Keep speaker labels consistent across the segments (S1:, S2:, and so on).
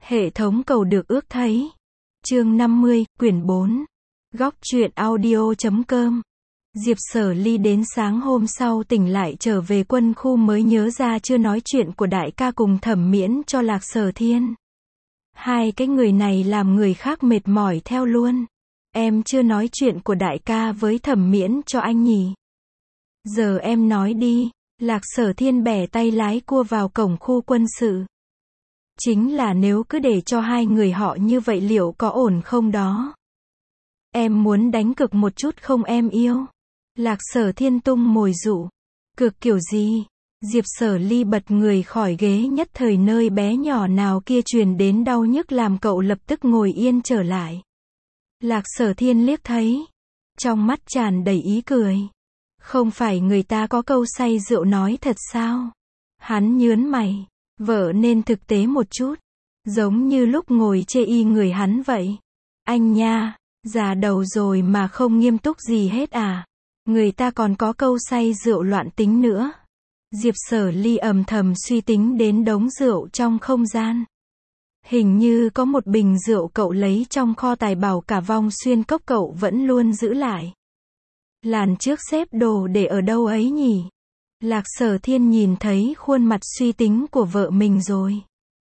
S1: Hệ thống cầu được ước thấy. Chương 50, quyển 4. Góc truyện audio.com. Diệp Sở Ly đến sáng hôm sau tỉnh lại trở về quân khu mới nhớ ra chưa nói chuyện của đại ca cùng Thẩm Miễn cho Lạc Sở Thiên. Hai cái người này làm người khác mệt mỏi theo luôn. Em chưa nói chuyện của đại ca với Thẩm Miễn cho anh nhỉ? Giờ em nói đi. Lạc Sở Thiên bẻ tay lái cua vào cổng khu quân sự. Chính là nếu cứ để cho hai người họ như vậy liệu có ổn không đó? Em muốn đánh cược một chút không em yêu? Lạc Sở Thiên tung mồi dụ. Cược kiểu gì? Diệp Sở Ly bật người khỏi ghế, nhất thời nơi bé nhỏ nào kia truyền đến đau nhức làm cậu lập tức ngồi yên trở lại. Lạc Sở Thiên liếc thấy. Trong mắt tràn đầy ý cười. Không phải người ta có câu say rượu nói thật sao? Hắn nhớn mày. Vợ nên thực tế một chút. Giống như lúc ngồi chê y người hắn vậy. Anh nha, già đầu rồi mà không nghiêm túc gì hết à? Người ta còn có câu say rượu loạn tính nữa. Diệp Sở Ly âm thầm suy tính đến đống rượu trong không gian. Hình như có một bình rượu cậu lấy trong kho tài bảo cả Vong Xuyên Cốc cậu vẫn luôn giữ lại. Làn trước xếp đồ để ở đâu ấy nhỉ? Lạc Sở Thiên nhìn thấy khuôn mặt suy tính của vợ mình rồi.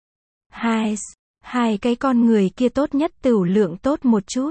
S1: Hai cái con người kia tốt nhất tửu lượng tốt một chút.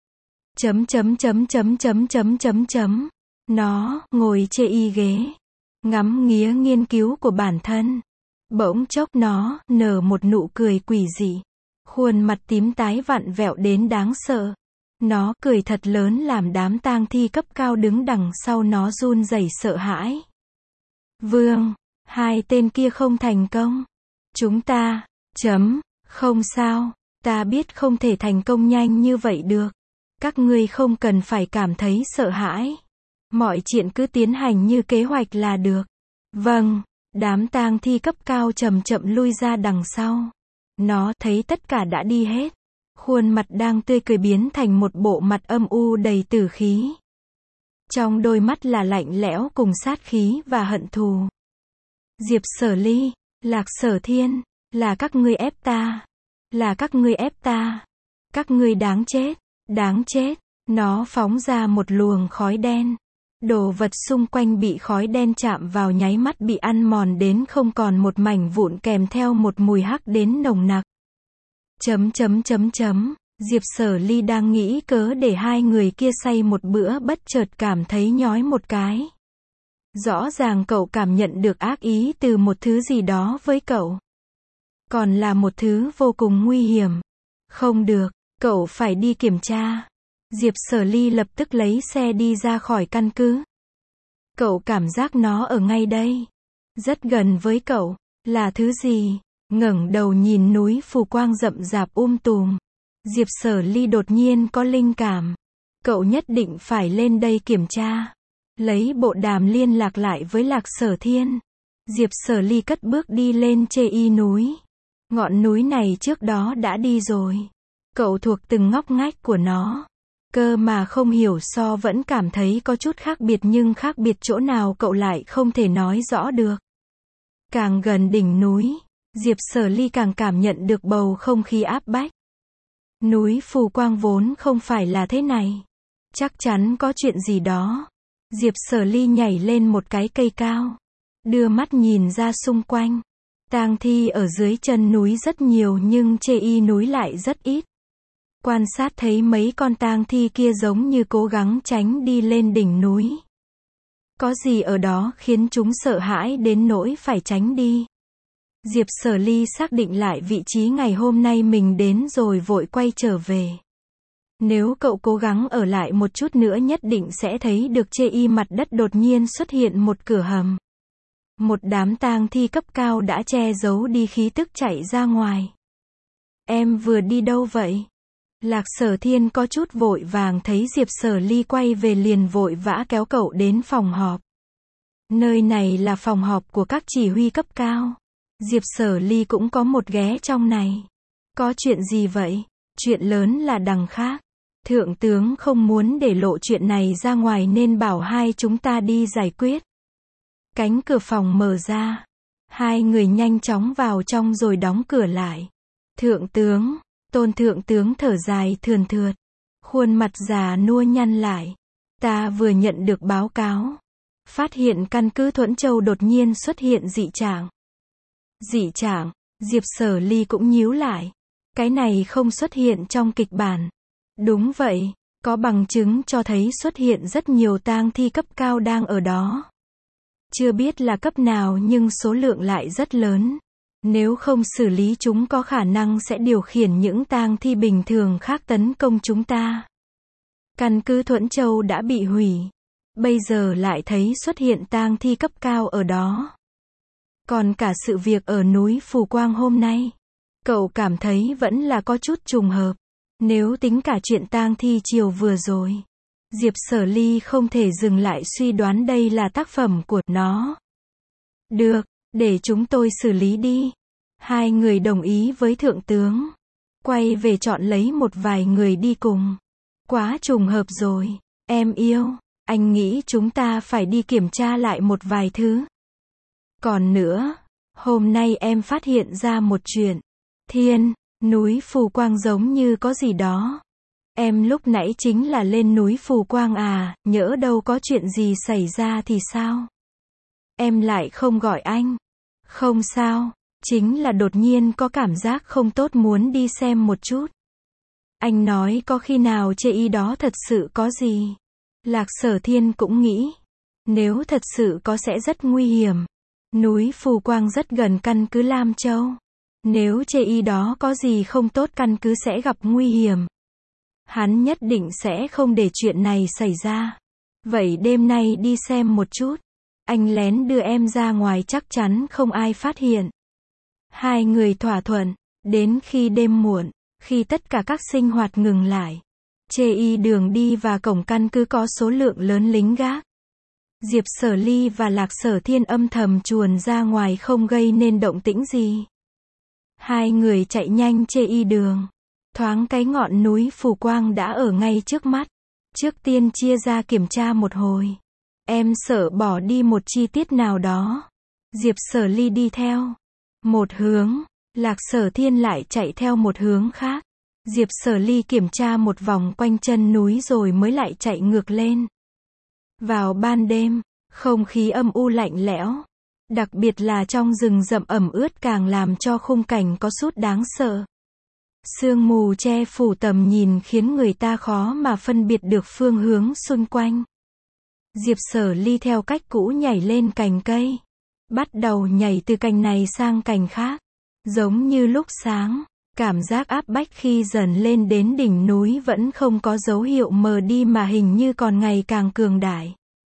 S1: Nó ngồi chê y ghế, ngắm nghía nghiên cứu của bản thân. Bỗng chốc nó nở một nụ cười quỷ dị. Khuôn mặt tím tái vặn vẹo đến đáng sợ. Nó cười thật lớn làm đám tang thi cấp cao đứng đằng sau nó run rẩy sợ hãi. Vương, hai tên kia không thành công. Chúng ta, không sao, ta biết không thể thành công nhanh như vậy được. Các ngươi không cần phải cảm thấy sợ hãi. Mọi chuyện cứ tiến hành như kế hoạch là được. Vâng, đám tang thi cấp cao chậm chậm lui ra đằng sau. Nó thấy tất cả đã đi hết. Khuôn mặt đang tươi cười biến thành một bộ mặt âm u đầy tử khí. Trong đôi mắt là lạnh lẽo cùng sát khí và hận thù. Diệp Sở Ly, Lạc Sở Thiên, là các ngươi ép ta. Là các ngươi ép ta. Các ngươi đáng chết, đáng chết. Nó phóng ra một luồng khói đen. Đồ vật xung quanh bị khói đen chạm vào nháy mắt bị ăn mòn đến không còn một mảnh vụn kèm theo một mùi hắc đến nồng nặc. Diệp Sở Ly đang nghĩ cớ để hai người kia say một bữa bất chợt cảm thấy nhói một cái. Rõ ràng cậu cảm nhận được ác ý từ một thứ gì đó với cậu. Còn là một thứ vô cùng nguy hiểm. Không được, cậu phải đi kiểm tra. Diệp Sở Ly lập tức lấy xe đi ra khỏi căn cứ. Cậu cảm giác nó ở ngay đây. Rất gần với cậu. Là thứ gì? Ngẩng đầu nhìn núi phù quang rậm rạp tùm. Diệp Sở Ly đột nhiên có linh cảm. Cậu nhất định phải lên đây kiểm tra. Lấy bộ đàm liên lạc lại với Lạc Sở Thiên. Diệp Sở Ly cất bước đi lên chê y núi. Ngọn núi này trước đó đã đi rồi. Cậu thuộc từng ngóc ngách của nó. Cơ mà không hiểu so vẫn cảm thấy có chút khác biệt nhưng khác biệt chỗ nào cậu lại không thể nói rõ được. Càng gần đỉnh núi, Diệp Sở Ly càng cảm nhận được bầu không khí áp bách. Núi phù quang vốn không phải là thế này. Chắc chắn có chuyện gì đó. Diệp Sở Ly nhảy lên một cái cây cao. Đưa mắt nhìn ra xung quanh. Tang thi ở dưới chân núi rất nhiều nhưng chê y núi lại rất ít. Quan sát thấy mấy con tang thi kia giống như cố gắng tránh đi lên đỉnh núi. Có gì ở đó khiến chúng sợ hãi đến nỗi phải tránh đi. Diệp Sở Ly xác định lại vị trí ngày hôm nay mình đến rồi vội quay trở về. Nếu cậu cố gắng ở lại một chút nữa nhất định sẽ thấy được chê y mặt đất đột nhiên xuất hiện một cửa hầm. Một đám tang thi cấp cao đã che giấu đi khí tức chạy ra ngoài. Em vừa đi đâu vậy? Lạc Sở Thiên có chút vội vàng thấy Diệp Sở Ly quay về liền vội vã kéo cậu đến phòng họp. Nơi này là phòng họp của các chỉ huy cấp cao. Diệp Sở Ly cũng có một ghé trong này. Có chuyện gì vậy? Chuyện lớn là đằng khác. Thượng tướng không muốn để lộ chuyện này ra ngoài nên bảo hai chúng ta đi giải quyết. Cánh cửa phòng mở ra. Hai người nhanh chóng vào trong rồi đóng cửa lại. Thượng tướng, Tôn thượng tướng thở dài thườn thượt. Khuôn mặt già nua nhăn lại. Ta vừa nhận được báo cáo. Phát hiện căn cứ Thuẫn Châu đột nhiên xuất hiện dị trạng. Dị trạng, Diệp Sở Ly cũng nhíu lại. Cái này không xuất hiện trong kịch bản. Đúng vậy, có bằng chứng cho thấy xuất hiện rất nhiều tang thi cấp cao đang ở đó. Chưa biết là cấp nào nhưng số lượng lại rất lớn. Nếu không xử lý chúng có khả năng sẽ điều khiển những tang thi bình thường khác tấn công chúng ta. Căn cứ Thuẫn Châu đã bị hủy. Bây giờ lại thấy xuất hiện tang thi cấp cao ở đó. Còn cả sự việc ở núi Phù Quang hôm nay, cậu cảm thấy vẫn là có chút trùng hợp. Nếu tính cả chuyện tang thi chiều vừa rồi, Diệp Sở Ly không thể dừng lại suy đoán đây là tác phẩm của nó. Được, để chúng tôi xử lý đi. Hai người đồng ý với thượng tướng. Quay về chọn lấy một vài người đi cùng. Quá trùng hợp rồi, em yêu. Anh nghĩ chúng ta phải đi kiểm tra lại một vài thứ. Còn nữa, hôm nay em phát hiện ra một chuyện. Thiên, núi Phù Quang giống như có gì đó. Em lúc nãy chính là lên núi Phù Quang à, nhỡ đâu có chuyện gì xảy ra thì sao? Em lại không gọi anh. Không sao, chính là đột nhiên có cảm giác không tốt muốn đi xem một chút. Anh nói có khi nào chê y đó thật sự có gì. Lạc Sở Thiên cũng nghĩ, nếu thật sự có sẽ rất nguy hiểm. Núi Phù Quang rất gần căn cứ Lam Châu. Nếu chê y đó có gì không tốt căn cứ sẽ gặp nguy hiểm. Hắn nhất định sẽ không để chuyện này xảy ra. Vậy đêm nay đi xem một chút. Anh lén đưa em ra ngoài chắc chắn không ai phát hiện. Hai người thỏa thuận. Đến khi đêm muộn, khi tất cả các sinh hoạt ngừng lại, chê y đường đi và cổng căn cứ có số lượng lớn lính gác. Diệp Sở Ly và Lạc Sở Thiên âm thầm chuồn ra ngoài không gây nên động tĩnh gì. Hai người chạy nhanh chê y đường. Thoáng cái ngọn núi Phù Quang đã ở ngay trước mắt. Trước tiên chia ra kiểm tra một hồi. Em sợ bỏ đi một chi tiết nào đó. Diệp Sở Ly đi theo một hướng, Lạc Sở Thiên lại chạy theo một hướng khác. Diệp Sở Ly kiểm tra một vòng quanh chân núi rồi mới lại chạy ngược lên. Vào ban đêm, không khí âm u lạnh lẽo. Đặc biệt là trong rừng rậm ẩm ướt càng làm cho khung cảnh có chút đáng sợ. Sương mù che phủ tầm nhìn khiến người ta khó mà phân biệt được phương hướng xung quanh. Diệp Sở Ly theo cách cũ nhảy lên cành cây. Bắt đầu nhảy từ cành này sang cành khác. Giống như lúc sáng, cảm giác áp bách khi dần lên đến đỉnh núi vẫn không có dấu hiệu mờ đi mà hình như còn ngày càng cường đại.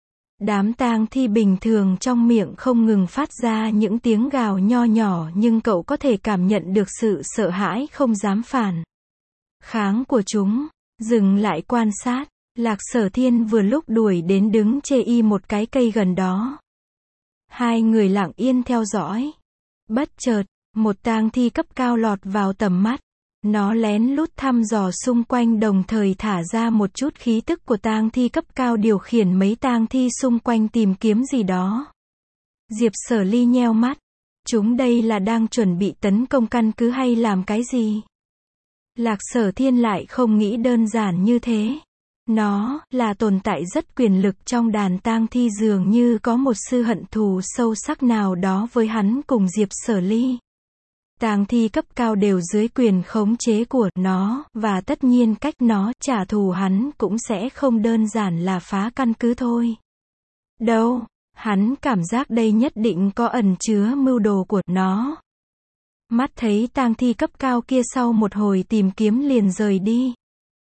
S1: Đám tang thi bình thường trong miệng không ngừng phát ra những tiếng gào nho nhỏ nhưng cậu có thể cảm nhận được sự sợ hãi không dám phản kháng của chúng. Dừng lại quan sát, Lạc Sở Thiên vừa lúc đuổi đến đứng chê y một cái cây gần đó. Hai người lặng yên theo dõi. Bất chợt, một tang thi cấp cao lọt vào tầm mắt. Nó lén lút thăm dò xung quanh đồng thời thả ra một chút khí tức của tang thi cấp cao điều khiển mấy tang thi xung quanh tìm kiếm gì đó. Diệp Sở Ly nheo mắt. Chúng đây là đang chuẩn bị tấn công căn cứ hay làm cái gì? Lạc Sở Thiên lại không nghĩ đơn giản như thế. Nó là tồn tại rất quyền lực trong đàn tang thi dường như có một sự hận thù sâu sắc nào đó với hắn cùng Diệp Sở Ly. Tang thi cấp cao đều dưới quyền khống chế của nó, và tất nhiên cách nó trả thù hắn cũng sẽ không đơn giản là phá căn cứ thôi. Đâu, hắn cảm giác đây nhất định có ẩn chứa mưu đồ của nó. Mắt thấy tang thi cấp cao kia sau một hồi tìm kiếm liền rời đi.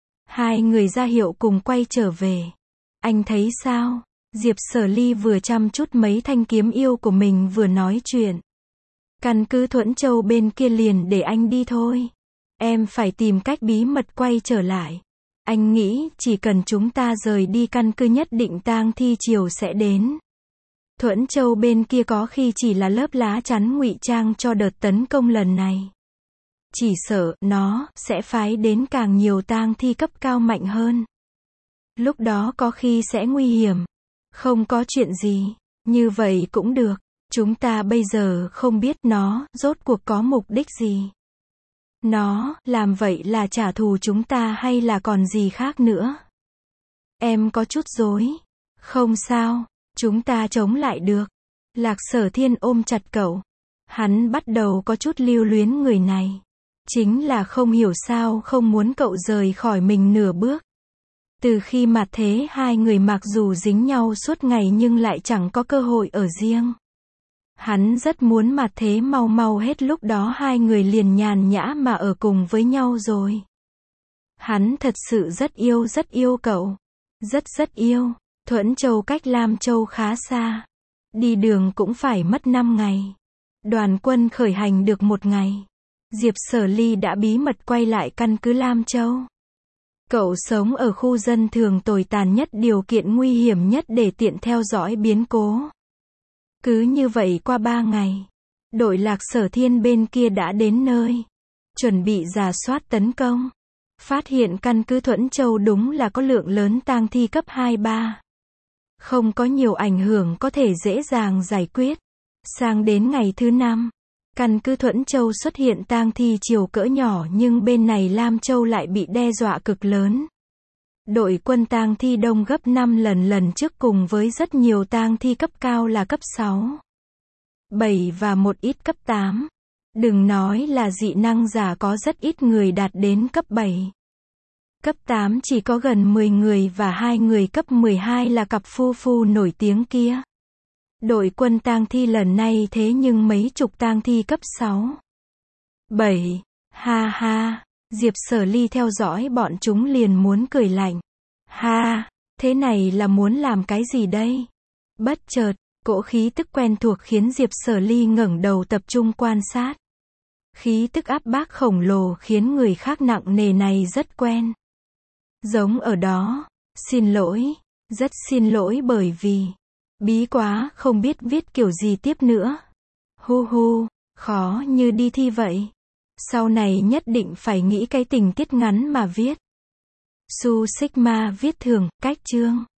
S1: Hai người ra hiệu cùng quay trở về. Anh thấy sao? Diệp Sở Ly vừa chăm chút mấy thanh kiếm yêu của mình vừa nói chuyện. Căn cứ Thuẫn Châu bên kia liền để anh đi thôi. Em phải tìm cách bí mật quay trở lại. Anh nghĩ chỉ cần chúng ta rời đi căn cứ nhất định tang thi chiều sẽ đến. Thuẫn Châu bên kia có khi chỉ là lớp lá chắn ngụy trang cho đợt tấn công lần này. Chỉ sợ nó sẽ phái đến càng nhiều tang thi cấp cao mạnh hơn. Lúc đó có khi sẽ nguy hiểm. Không có chuyện gì, như vậy cũng được. Chúng ta bây giờ không biết nó rốt cuộc có mục đích gì. Nó, làm vậy là trả thù chúng ta hay là còn gì khác nữa? Em có chút rối. Không sao, chúng ta chống lại được. Lạc Sở Thiên ôm chặt cậu. Hắn bắt đầu có chút lưu luyến người này. Chính là không hiểu sao không muốn cậu rời khỏi mình nửa bước. Từ khi mặt thế hai người mặc dù dính nhau suốt ngày nhưng lại chẳng có cơ hội ở riêng. Hắn rất muốn mặt thế mau mau hết, lúc đó hai người liền nhàn nhã mà ở cùng với nhau rồi. Hắn thật sự rất yêu cậu. Rất yêu. Thuẫn Châu cách Lam Châu khá xa. Đi đường cũng phải mất 5 ngày. Đoàn quân khởi hành được 1 ngày. Diệp Sở Ly đã bí mật quay lại căn cứ Lam Châu. Cậu sống ở khu dân thường tồi tàn nhất, điều kiện nguy hiểm nhất để tiện theo dõi biến cố. Cứ như vậy qua 3 ngày, đội Lạc Sở Thiên bên kia đã đến nơi, chuẩn bị rà soát tấn công. Phát hiện căn cứ Thuẫn Châu đúng là có lượng lớn tang thi cấp 2-3. Không có nhiều ảnh hưởng, có thể dễ dàng giải quyết. Sang đến ngày thứ 5, căn cứ Thuẫn Châu xuất hiện tang thi chiều cỡ nhỏ, nhưng bên này Lam Châu lại bị đe dọa cực lớn. Đội quân tang thi đông gấp 5 lần trước, cùng với rất nhiều tang thi cấp cao là cấp 6, 7 và một ít cấp 8. Đừng nói là dị năng giả, có rất ít người đạt đến cấp 7. Cấp 8 chỉ có gần 10 người và 2 người cấp 12 là cặp phu phu nổi tiếng kia. Đội quân tang thi lần này thế nhưng mấy chục tang thi cấp 6, 7. Ha ha, Diệp Sở Ly theo dõi bọn chúng liền muốn cười lạnh. Ha, thế này là muốn làm cái gì đây? Bất chợt, cỗ khí tức quen thuộc khiến Diệp Sở Ly ngẩng đầu tập trung quan sát. Khí tức áp bách khổng lồ khiến người khác nặng nề này rất quen. Giống ở đó. Xin lỗi, rất xin lỗi bởi vì bí quá, không biết viết kiểu gì tiếp nữa. Hu hu, khó như đi thi vậy. Sau này nhất định phải nghĩ cái tình tiết ngắn mà viết. Su Sigma viết thường, cách chương.